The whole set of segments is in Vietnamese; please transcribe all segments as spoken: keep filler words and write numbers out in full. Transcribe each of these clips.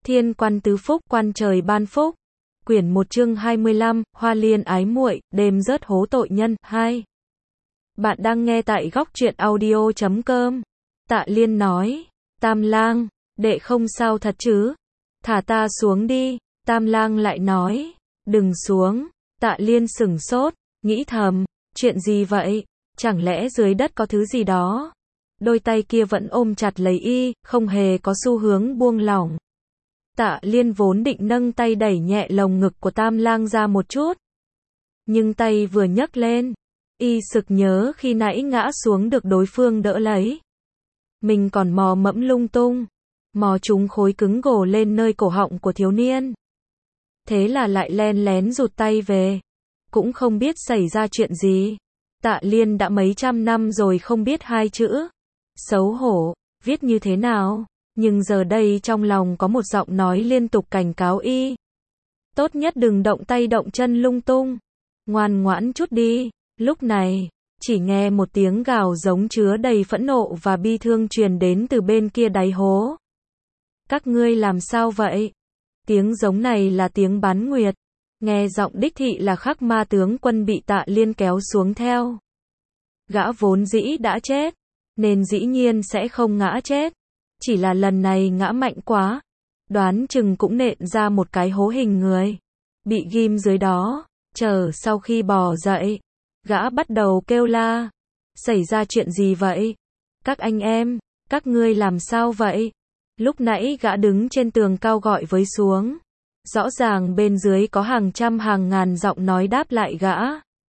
Thiên quan tứ phúc, quan trời ban phúc. Quyển một chương hai mươi lăm, Hoa Liên ái muội, đêm rớt hố tội nhân, hai. Bạn đang nghe tại góc truyện audio chấm com. Tạ Liên nói, Tam Lang, đệ không sao thật chứ? Thả ta xuống đi. Tam Lang lại nói, đừng xuống. Tạ Liên sửng sốt, nghĩ thầm, chuyện gì vậy? Chẳng lẽ dưới đất có thứ gì đó? Đôi tay kia vẫn ôm chặt lấy y, không hề có xu hướng buông lỏng. Tạ Liên vốn định nâng tay đẩy nhẹ lồng ngực của Tam Lang ra một chút. Nhưng tay vừa nhấc lên, y sực nhớ khi nãy ngã xuống được đối phương đỡ lấy. Mình còn mò mẫm lung tung, mò trúng khối cứng gồ lên nơi cổ họng của thiếu niên. Thế là lại len lén rụt tay về. Cũng không biết xảy ra chuyện gì. Tạ Liên đã mấy trăm năm rồi không biết hai chữ xấu hổ, viết như thế nào. Nhưng giờ đây trong lòng có một giọng nói liên tục cảnh cáo y. Tốt nhất đừng động tay động chân lung tung. Ngoan ngoãn chút đi. Lúc này, chỉ nghe một tiếng gào giống chứa đầy phẫn nộ và bi thương truyền đến từ bên kia đáy hố. Các ngươi làm sao vậy? Tiếng giống này là tiếng Bán Nguyệt. Nghe giọng đích thị là Khắc Ma tướng quân bị Tạ Liên kéo xuống theo. Gã vốn dĩ đã chết, nên dĩ nhiên sẽ không ngã chết. Chỉ là lần này ngã mạnh quá, đoán chừng cũng nện ra một cái hố hình người, bị ghim dưới đó. Chờ sau khi bò dậy, gã bắt đầu kêu la. Xảy ra chuyện gì vậy? Các anh em, các ngươi làm sao vậy? Lúc nãy gã đứng trên tường cao gọi với xuống. Rõ ràng bên dưới có hàng trăm hàng ngàn giọng nói đáp lại gã.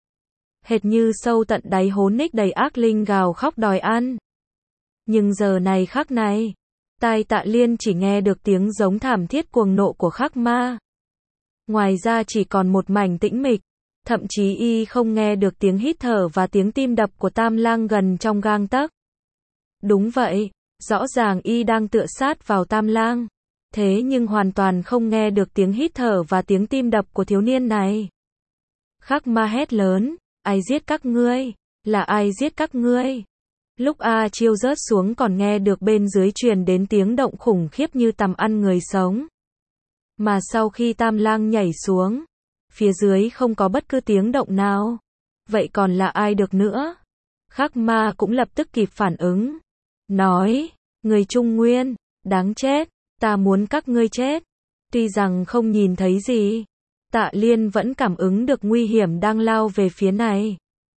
Hệt như sâu tận đáy hố ních đầy ác linh gào khóc đòi ăn. Nhưng giờ này khắc này, tai Tạ Liên chỉ nghe được tiếng giống thảm thiết cuồng nộ của Khắc Ma. Ngoài ra chỉ còn một mảnh tĩnh mịch, thậm chí y không nghe được tiếng hít thở và tiếng tim đập của Tam Lang gần trong gang tấc. Đúng vậy, rõ ràng y đang tựa sát vào Tam Lang, thế nhưng hoàn toàn không nghe được tiếng hít thở và tiếng tim đập của thiếu niên này. Khắc Ma hét lớn, ai giết các ngươi? Là ai giết các ngươi? Lúc A Chiêu rớt xuống còn nghe được bên dưới truyền đến tiếng động khủng khiếp như tằm ăn người sống. Mà sau khi Tam Lang nhảy xuống, phía dưới không có bất cứ tiếng động nào. Vậy còn là ai được nữa? Khắc Ma cũng lập tức kịp phản ứng. Nói, người Trung Nguyên, đáng chết, ta muốn các ngươi chết. Tuy rằng không nhìn thấy gì, Tạ Liên vẫn cảm ứng được nguy hiểm đang lao về phía này.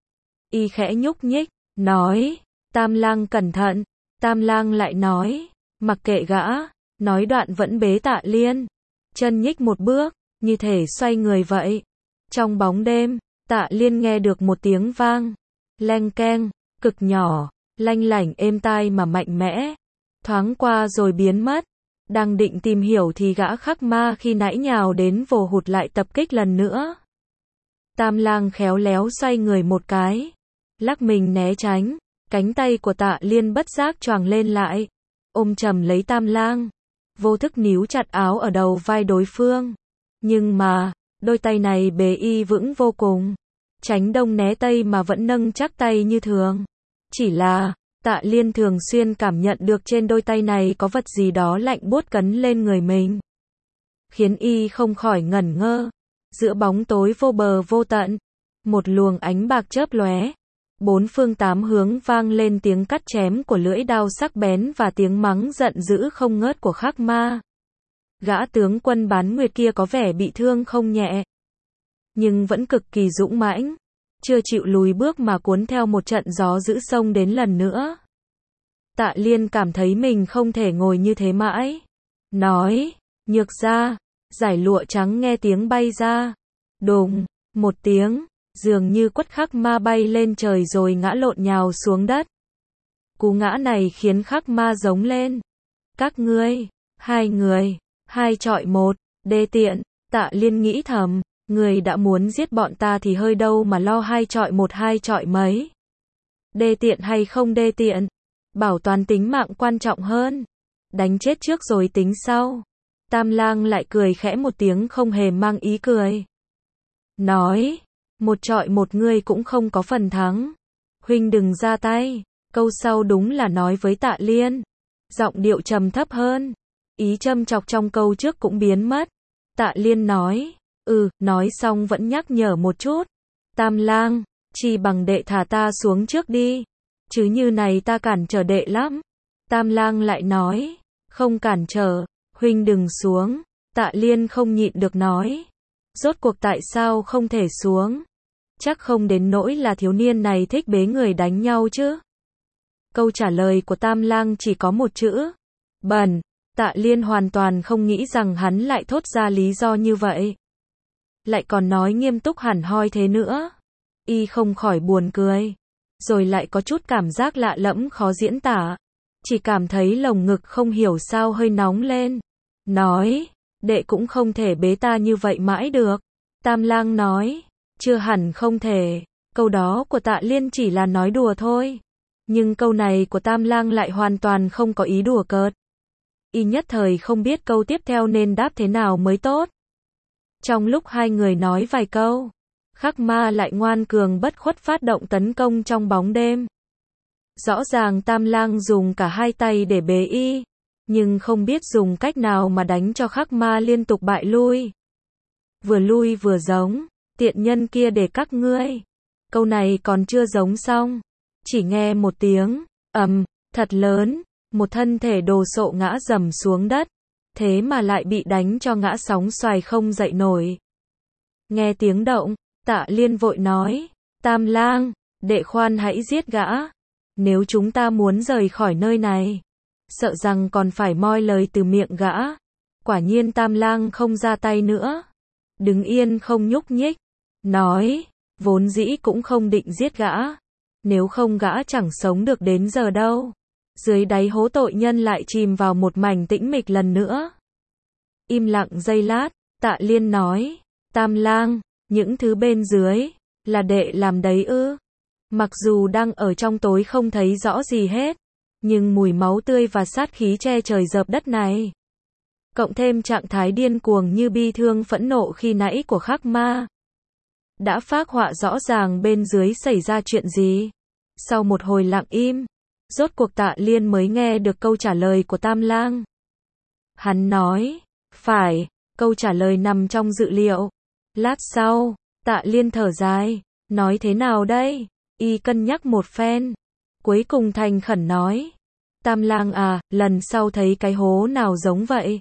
Y khẽ nhúc nhích, nói, Tam Lang cẩn thận. Tam Lang lại nói, mặc kệ gã, nói đoạn vẫn bế Tạ Liên. Chân nhích một bước, như thể xoay người vậy. Trong bóng đêm, Tạ Liên nghe được một tiếng vang, leng keng, cực nhỏ, lanh lảnh êm tai mà mạnh mẽ. Thoáng qua rồi biến mất. Đang định tìm hiểu thì gã Khắc Ma khi nãy nhào đến vồ hụt lại tập kích lần nữa. Tam Lang khéo léo xoay người một cái, lắc mình né tránh. Cánh tay của Tạ Liên bất giác choàng lên lại, ôm chầm lấy Tam Lang, vô thức níu chặt áo ở đầu vai đối phương. Nhưng mà, đôi tay này bế y vững vô cùng, tránh đông né tây mà vẫn nâng chắc tay như thường. Chỉ là, Tạ Liên thường xuyên cảm nhận được trên đôi tay này có vật gì đó lạnh buốt cấn lên người mình, khiến y không khỏi ngẩn ngơ. Giữa bóng tối vô bờ vô tận, một luồng ánh bạc chớp lóe. Bốn phương tám hướng vang lên tiếng cắt chém của lưỡi đao sắc bén và tiếng mắng giận dữ không ngớt của Khắc Ma. Gã tướng quân Bán Nguyệt kia có vẻ bị thương không nhẹ, nhưng vẫn cực kỳ dũng mãnh, chưa chịu lùi bước mà cuốn theo một trận gió dữ xông đến lần nữa. Tạ Liên cảm thấy mình không thể ngồi như thế mãi. Nói, nhược ra, giải lụa trắng nghe tiếng bay ra. Đùng, một tiếng. Dường như quất Khắc Ma bay lên trời rồi ngã lộn nhào xuống đất. Cú ngã này khiến Khắc Ma giống lên. Các ngươi, hai người, hai chọi một, đê tiện. Tạ Liên nghĩ thầm, người đã muốn giết bọn ta thì hơi đâu mà lo hai chọi một hai chọi mấy. Đê tiện hay không đê tiện, bảo toàn tính mạng quan trọng hơn. Đánh chết trước rồi tính sau. Tam Lang lại cười khẽ một tiếng không hề mang ý cười. Nói, một trọi một ngươi cũng không có phần thắng. Huynh đừng ra tay. Câu sau đúng là nói với Tạ Liên. Giọng điệu trầm thấp hơn. Ý châm chọc trong câu trước cũng biến mất. Tạ Liên nói, ừ, nói xong vẫn nhắc nhở một chút. Tam lang, chỉ bằng đệ thả ta xuống trước đi. Chứ như này ta cản trở đệ lắm. Tam lang lại nói, không cản trở, huynh đừng xuống. Tạ Liên không nhịn được nói, rốt cuộc tại sao không thể xuống? Chắc không đến nỗi là thiếu niên này thích bế người đánh nhau chứ. Câu trả lời của Tam lang chỉ có một chữ, bẩn. Tạ Liên hoàn toàn không nghĩ rằng hắn lại thốt ra lý do như vậy. Lại còn nói nghiêm túc hẳn hoi thế nữa. Y không khỏi buồn cười. Rồi lại có chút cảm giác lạ lẫm khó diễn tả. Chỉ cảm thấy lồng ngực không hiểu sao hơi nóng lên. Nói, đệ cũng không thể bế ta như vậy mãi được. Tam lang nói, chưa hẳn không thể. Câu đó của Tạ Liên chỉ là nói đùa thôi. Nhưng câu này của Tam lang lại hoàn toàn không có ý đùa cợt. Y nhất thời không biết câu tiếp theo nên đáp thế nào mới tốt. Trong lúc hai người nói vài câu, Khắc Ma lại ngoan cường bất khuất phát động tấn công trong bóng đêm. Rõ ràng Tam lang dùng cả hai tay để bế y, nhưng không biết dùng cách nào mà đánh cho Khắc Ma liên tục bại lui. Vừa lui vừa giống, tiện nhân kia để các ngươi. Câu này còn chưa giống xong, chỉ nghe một tiếng ầm thật lớn, một thân thể đồ sộ ngã rầm xuống đất, thế mà lại bị đánh cho ngã sóng xoài không dậy nổi. Nghe tiếng động, Tạ Liên vội nói, Tam lang, đệ khoan hãy giết gã. Nếu chúng ta muốn rời khỏi nơi này, sợ rằng còn phải moi lời từ miệng gã. Quả nhiên Tam lang không ra tay nữa, đứng yên không nhúc nhích, nói, vốn dĩ cũng không định giết gã, nếu không gã chẳng sống được đến giờ đâu. Dưới đáy hố tội nhân lại chìm vào một mảnh tĩnh mịch lần nữa. Im lặng giây lát, Tạ Liên nói, Tam lang, những thứ bên dưới, là đệ làm đấy ư? Mặc dù đang ở trong tối không thấy rõ gì hết, nhưng mùi máu tươi và sát khí che trời dợp đất này, cộng thêm trạng thái điên cuồng như bi thương phẫn nộ khi nãy của Khắc Ma, đã phác họa rõ ràng bên dưới xảy ra chuyện gì. Sau một hồi lặng im, rốt cuộc Tạ Liên mới nghe được câu trả lời của Tam lang. Hắn nói, phải, câu trả lời nằm trong dự liệu. Lát sau, Tạ Liên thở dài, nói thế nào đây? Y cân nhắc một phen, cuối cùng thành khẩn nói, Tam lang à, lần sau thấy cái hố nào giống vậy,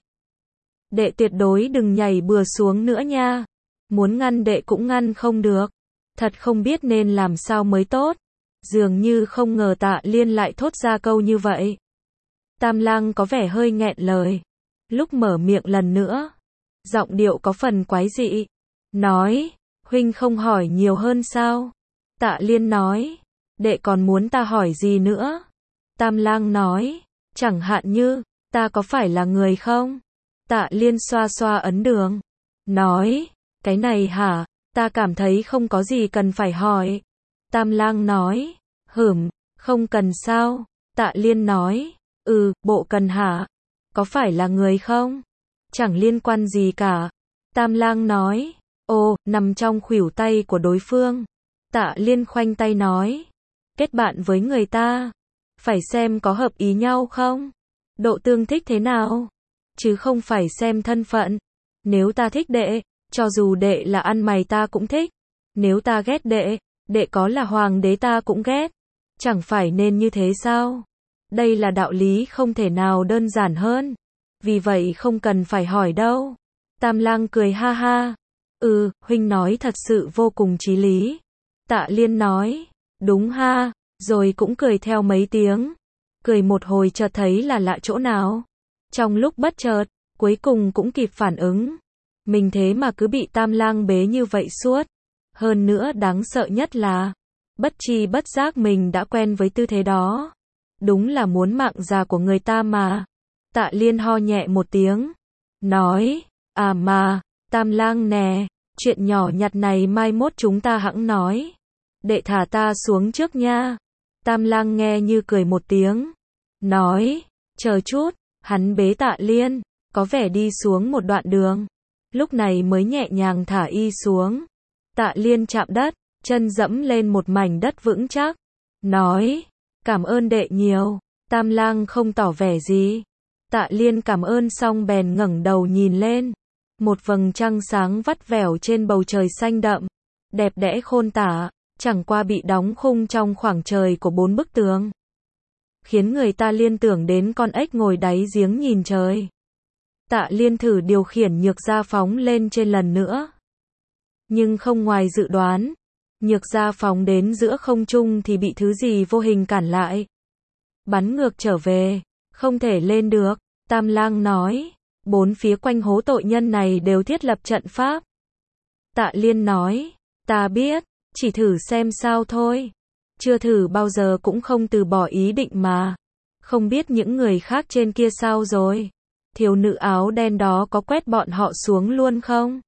đệ tuyệt đối đừng nhảy bừa xuống nữa nha. Muốn ngăn đệ cũng ngăn không được. Thật không biết nên làm sao mới tốt. Dường như không ngờ Tạ Liên lại thốt ra câu như vậy. Tam lang có vẻ hơi nghẹn lời. Lúc mở miệng lần nữa, giọng điệu có phần quái dị. Nói, huynh không hỏi nhiều hơn sao? Tạ Liên nói, đệ còn muốn ta hỏi gì nữa? Tam lang nói, chẳng hạn như, ta có phải là người không? Tạ Liên xoa xoa ấn đường. Nói, cái này hả, ta cảm thấy không có gì cần phải hỏi. Tam lang nói, hửm, không cần sao? Tạ Liên nói, ừ, bộ cần hả? Có phải là người không? Chẳng liên quan gì cả. Tam lang nói, ồ, nằm trong khuỷu tay của đối phương. Tạ Liên khoanh tay nói, kết bạn với người ta, phải xem có hợp ý nhau không? Độ tương thích thế nào? Chứ không phải xem thân phận. Nếu ta thích đệ, cho dù đệ là ăn mày ta cũng thích. Nếu ta ghét đệ, đệ có là hoàng đế ta cũng ghét. Chẳng phải nên như thế sao? Đây là đạo lý không thể nào đơn giản hơn. Vì vậy không cần phải hỏi đâu. Tam lang cười ha ha. Ừ, huynh nói thật sự vô cùng chí lý. Tạ Liên nói, đúng ha, rồi cũng cười theo mấy tiếng. Cười một hồi chợt thấy là lạ chỗ nào. Trong lúc bất chợt, cuối cùng cũng kịp phản ứng. Mình thế mà cứ bị Tam lang bế như vậy suốt. Hơn nữa đáng sợ nhất là, bất tri bất giác mình đã quen với tư thế đó. Đúng là muốn mạng già của người ta mà. Tạ Liên ho nhẹ một tiếng. Nói, à mà, Tam lang nè, chuyện nhỏ nhặt này mai mốt chúng ta hẵng nói. Đệ thả ta xuống trước nha. Tam lang nghe như cười một tiếng. Nói, chờ chút, hắn bế Tạ Liên, có vẻ đi xuống một đoạn đường. Lúc này mới nhẹ nhàng thả y xuống. Tạ Liên chạm đất, chân dẫm lên một mảnh đất vững chắc. Nói, cảm ơn đệ nhiều. Tam lang không tỏ vẻ gì. Tạ Liên cảm ơn xong bèn ngẩng đầu nhìn lên. Một vầng trăng sáng vắt vẻo trên bầu trời xanh đậm, đẹp đẽ khôn tả, chẳng qua bị đóng khung trong khoảng trời của bốn bức tường, khiến người ta liên tưởng đến con ếch ngồi đáy giếng nhìn trời. Tạ Liên thử điều khiển Nhược Gia phóng lên trên lần nữa. Nhưng không ngoài dự đoán, Nhược Gia phóng đến giữa không trung thì bị thứ gì vô hình cản lại. Bắn ngược trở về, không thể lên được. Tam Lang nói, bốn phía quanh hố tội nhân này đều thiết lập trận pháp. Tạ Liên nói, ta biết, chỉ thử xem sao thôi. Chưa thử bao giờ cũng không từ bỏ ý định mà. Không biết những người khác trên kia sao rồi? Thiếu nữ áo đen đó có quét bọn họ xuống luôn không?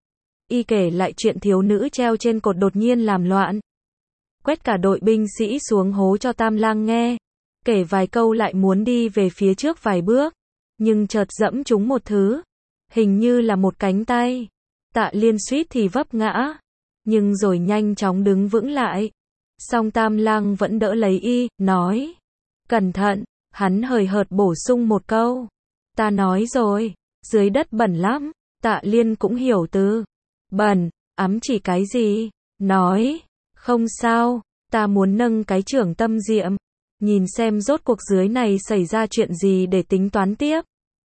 Y kể lại chuyện thiếu nữ treo trên cột đột nhiên làm loạn, quét cả đội binh sĩ xuống hố cho Tam Lang nghe. Kể vài câu lại muốn đi về phía trước vài bước, nhưng chợt dẫm trúng một thứ, hình như là một cánh tay. Tạ Liên suýt thì vấp ngã, nhưng rồi nhanh chóng đứng vững lại. Song Tam Lang vẫn đỡ lấy y, nói, cẩn thận. Hắn hời hợt bổ sung một câu, ta nói rồi, dưới đất bẩn lắm. Tạ Liên cũng hiểu từ bẩn, ám chỉ cái gì, nói, không sao, ta muốn nâng cái trưởng tâm diệm, nhìn xem rốt cuộc dưới này xảy ra chuyện gì để tính toán tiếp.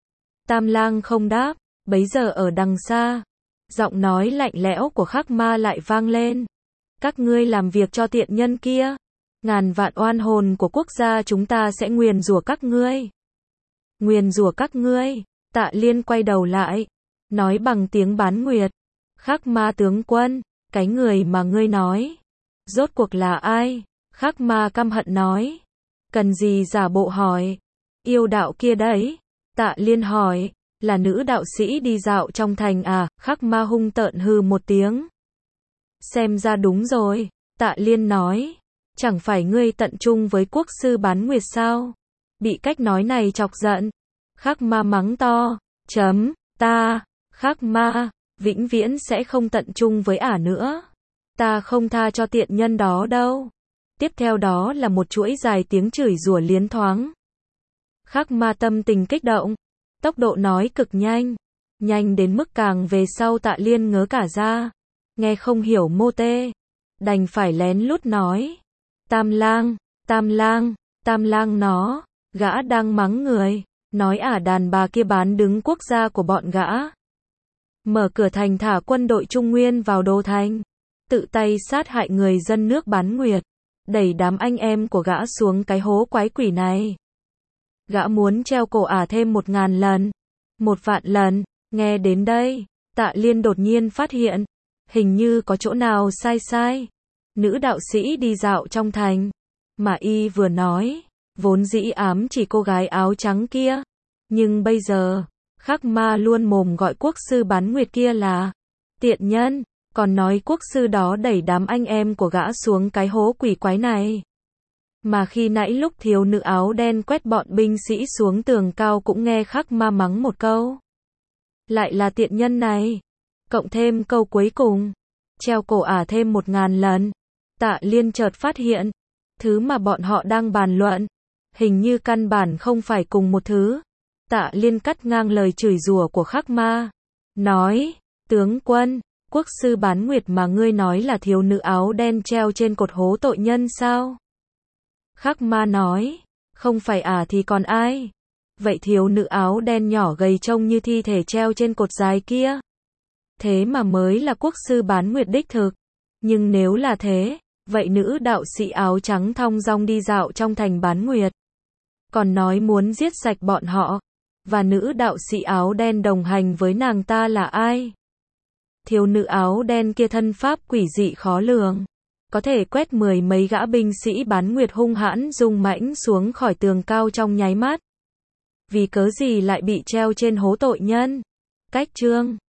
Tam Lang không đáp, bấy giờ ở đằng xa, giọng nói lạnh lẽo của Khắc Ma lại vang lên. Các ngươi làm việc cho tiện nhân kia, ngàn vạn oan hồn của quốc gia chúng ta sẽ nguyền rủa các ngươi. Nguyền rủa các ngươi. Tạ Liên quay đầu lại, nói bằng tiếng Bán Nguyệt, Khắc Ma tướng quân, cái người mà ngươi nói, rốt cuộc là ai? Khắc Ma căm hận nói, cần gì giả bộ hỏi, yêu đạo kia đấy. Tạ Liên hỏi, là nữ đạo sĩ đi dạo trong thành à? Khắc Ma hung tợn hừ một tiếng. Xem ra đúng rồi. Tạ Liên nói, chẳng phải ngươi tận trung với quốc sư Bán Nguyệt sao? Bị cách nói này chọc giận, Khắc Ma mắng to, chấm, ta, Khắc Ma, vĩnh viễn sẽ không tận trung với ả nữa. Ta không tha cho tiện nhân đó đâu. Tiếp theo đó là một chuỗi dài tiếng chửi rủa liến thoáng. Khắc Ma tâm tình kích động, tốc độ nói cực nhanh, nhanh đến mức càng về sau Tạ Liên ngớ cả ra, nghe không hiểu mô tê, đành phải lén lút nói, Tam Lang, Tam Lang, Tam Lang nó, gã đang mắng người, nói ả đàn bà kia bán đứng quốc gia của bọn gã. Mở cửa thành thả quân đội Trung Nguyên vào đô thành, tự tay sát hại người dân nước Bán Nguyệt, đẩy đám anh em của gã xuống cái hố quái quỷ này. Gã muốn treo cổ ả thêm một ngàn lần, một vạn lần. Nghe đến đây, Tạ Liên đột nhiên phát hiện, hình như có chỗ nào sai sai. Nữ đạo sĩ đi dạo trong thành, mà y vừa nói, vốn dĩ ám chỉ cô gái áo trắng kia, nhưng bây giờ, Khắc Ma luôn mồm gọi quốc sư Bán Nguyệt kia là tiện nhân, còn nói quốc sư đó đẩy đám anh em của gã xuống cái hố quỷ quái này. Mà khi nãy lúc thiếu nữ áo đen quét bọn binh sĩ xuống tường cao cũng nghe Khắc Ma mắng một câu. Lại là tiện nhân này. Cộng thêm câu cuối cùng, treo cổ ả thêm một ngàn lần. Tạ Liên chợt phát hiện, thứ mà bọn họ đang bàn luận, hình như căn bản không phải cùng một thứ. Tạ Liên cắt ngang lời chửi rủa của Khắc Ma, nói, tướng quân, quốc sư Bán Nguyệt mà ngươi nói là thiếu nữ áo đen treo trên cột hố tội nhân sao? Khắc Ma nói, không phải ả thì còn ai? Vậy thiếu nữ áo đen nhỏ gầy trông như thi thể treo trên cột dài kia, thế mà mới là quốc sư Bán Nguyệt đích thực. Nhưng nếu là thế, vậy nữ đạo sĩ áo trắng thong dong đi dạo trong thành Bán Nguyệt, còn nói muốn giết sạch bọn họ, và nữ đạo sĩ áo đen đồng hành với nàng ta là ai? Thiếu nữ áo đen kia thân pháp quỷ dị khó lường, có thể quét mười mấy gã binh sĩ Bán Nguyệt hung hãn rung mãnh xuống khỏi tường cao trong nháy mắt. Vì cớ gì lại bị treo trên hố tội nhân? Cách chương